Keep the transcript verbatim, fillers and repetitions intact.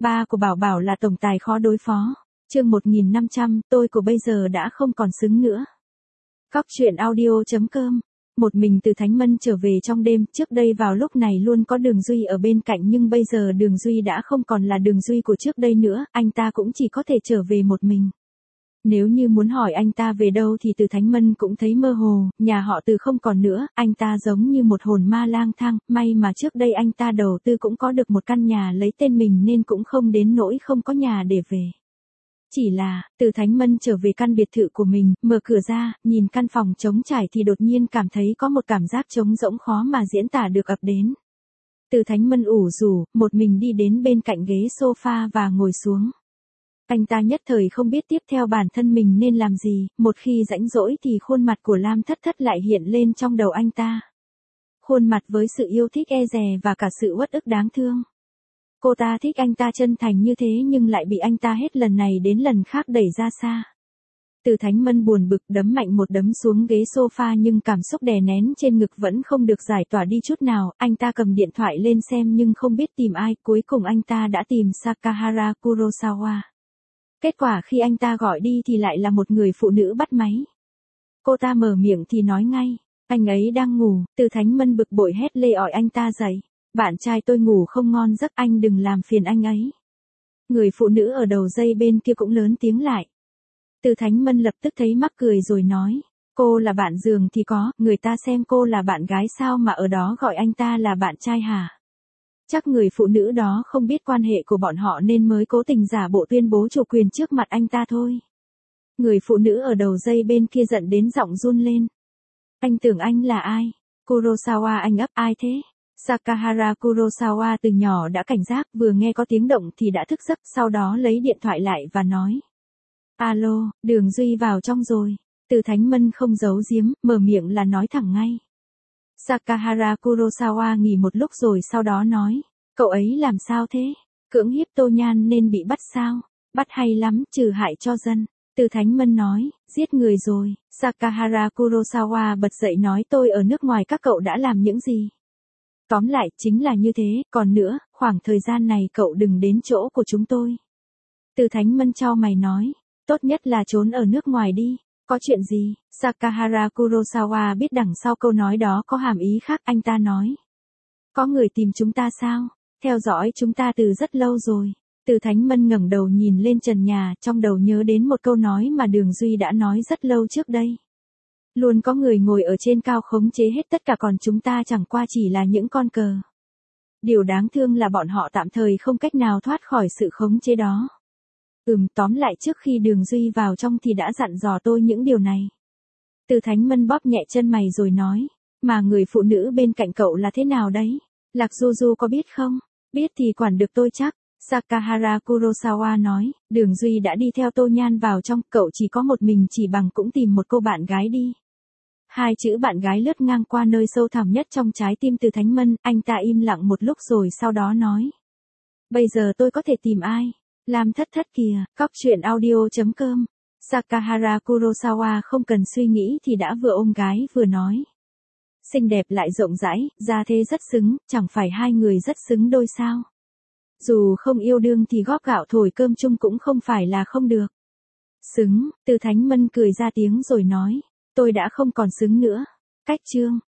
Ba của Bảo Bảo là tổng tài khó đối phó. Chương một nghìn năm trăm, tôi của bây giờ đã không còn xứng nữa. Cóc truyện audio chấm com. Một mình Từ Thánh Mân trở về trong đêm, trước đây vào lúc này luôn có Đường Duy ở bên cạnh nhưng bây giờ Đường Duy đã không còn là Đường Duy của trước đây nữa, anh ta cũng chỉ có thể trở về một mình. Nếu như muốn hỏi anh ta về đâu thì Từ Thánh Mân cũng thấy mơ hồ, nhà họ Từ không còn nữa, anh ta giống như một hồn ma lang thang, may mà trước đây anh ta đầu tư cũng có được một căn nhà lấy tên mình nên cũng không đến nỗi không có nhà để về. Chỉ là, Từ Thánh Mân trở về căn biệt thự của mình, mở cửa ra, nhìn căn phòng trống trải thì đột nhiên cảm thấy có một cảm giác trống rỗng khó mà diễn tả được ập đến. Từ Thánh Mân ủ rũ, một mình đi đến bên cạnh ghế sofa và ngồi xuống. Anh ta nhất thời không biết tiếp theo bản thân mình nên làm gì, một khi rãnh rỗi thì khuôn mặt của Lam Thất Thất lại hiện lên trong đầu anh ta. Khuôn mặt với sự yêu thích e dè và cả sự uất ức đáng thương. Cô ta thích anh ta chân thành như thế nhưng lại bị anh ta hết lần này đến lần khác đẩy ra xa. Từ Thánh Mân buồn bực đấm mạnh một đấm xuống ghế sofa nhưng cảm xúc đè nén trên ngực vẫn không được giải tỏa đi chút nào, anh ta cầm điện thoại lên xem nhưng không biết tìm ai, cuối cùng anh ta đã tìm Sakahara Kurosawa. Kết quả khi anh ta gọi đi thì lại là một người phụ nữ bắt máy. Cô ta mở miệng thì nói ngay, anh ấy đang ngủ. Từ Thánh Mân bực bội hét lê ọi anh ta dậy. Bạn trai tôi ngủ không ngon giấc, anh đừng làm phiền anh ấy. Người phụ nữ ở đầu dây bên kia cũng lớn tiếng lại. Từ Thánh Mân lập tức thấy mắc cười rồi nói, cô là bạn giường thì có, người ta xem cô là bạn gái sao mà ở đó gọi anh ta là bạn trai hả? Chắc người phụ nữ đó không biết quan hệ của bọn họ nên mới cố tình giả bộ tuyên bố chủ quyền trước mặt anh ta thôi. Người phụ nữ ở đầu dây bên kia giận đến giọng run lên. Anh tưởng anh là ai? Kurosawa anh ấp ai thế? Sakahara Kurosawa từ nhỏ đã cảnh giác, vừa nghe có tiếng động thì đã thức giấc, sau đó lấy điện thoại lại và nói. Alo, Đường Duy vào trong rồi. Từ Thánh Mân không giấu giếm, mở miệng là nói thẳng ngay. Sakahara Kurosawa nghỉ một lúc rồi sau đó nói, cậu ấy làm sao thế? Cưỡng hiếp Tô Nhan nên bị bắt sao? Bắt hay lắm, trừ hại cho dân. Từ Thánh Mân nói, giết người rồi. Sakahara Kurosawa bật dậy nói tôi ở nước ngoài các cậu đã làm những gì? Tóm lại, chính là như thế, còn nữa, khoảng thời gian này cậu đừng đến chỗ của chúng tôi. Từ Thánh Mân chau mày nói, tốt nhất là trốn ở nước ngoài đi. Có chuyện gì? Sakahara Kurosawa biết đằng sau câu nói đó có hàm ý khác, anh ta nói. Có người tìm chúng ta sao? Theo dõi chúng ta từ rất lâu rồi. Từ Thánh Mân ngẩng đầu nhìn lên trần nhà, trong đầu nhớ đến một câu nói mà Đường Duy đã nói rất lâu trước đây. Luôn có người ngồi ở trên cao khống chế hết tất cả còn chúng ta chẳng qua chỉ là những con cờ. Điều đáng thương là bọn họ tạm thời không cách nào thoát khỏi sự khống chế đó. Ừm, tóm lại trước khi Đường Duy vào trong thì đã dặn dò tôi những điều này. Từ Thánh Mân bóp nhẹ chân mày rồi nói, mà người phụ nữ bên cạnh cậu là thế nào đấy? Lạc Du Du có biết không? Biết thì quản được tôi chắc. Sakahara Kurosawa nói, Đường Duy đã đi theo Tô Nhan vào trong, cậu chỉ có một mình chỉ bằng cũng tìm một cô bạn gái đi. Hai chữ bạn gái lướt ngang qua nơi sâu thẳm nhất trong trái tim Từ Thánh Mân, anh ta im lặng một lúc rồi sau đó nói. Bây giờ tôi có thể tìm ai? Lam Thất Thất kìa, cóc truyện audio chấm com. Sakahara Kurosawa không cần suy nghĩ thì đã vừa ôm gái vừa nói. Xinh đẹp lại rộng rãi, gia thế rất xứng, chẳng phải hai người rất xứng đôi sao? Dù không yêu đương thì góp gạo thổi cơm chung cũng không phải là không được. Xứng, Từ Thánh Mân cười ra tiếng rồi nói, tôi đã không còn xứng nữa. Cách chương.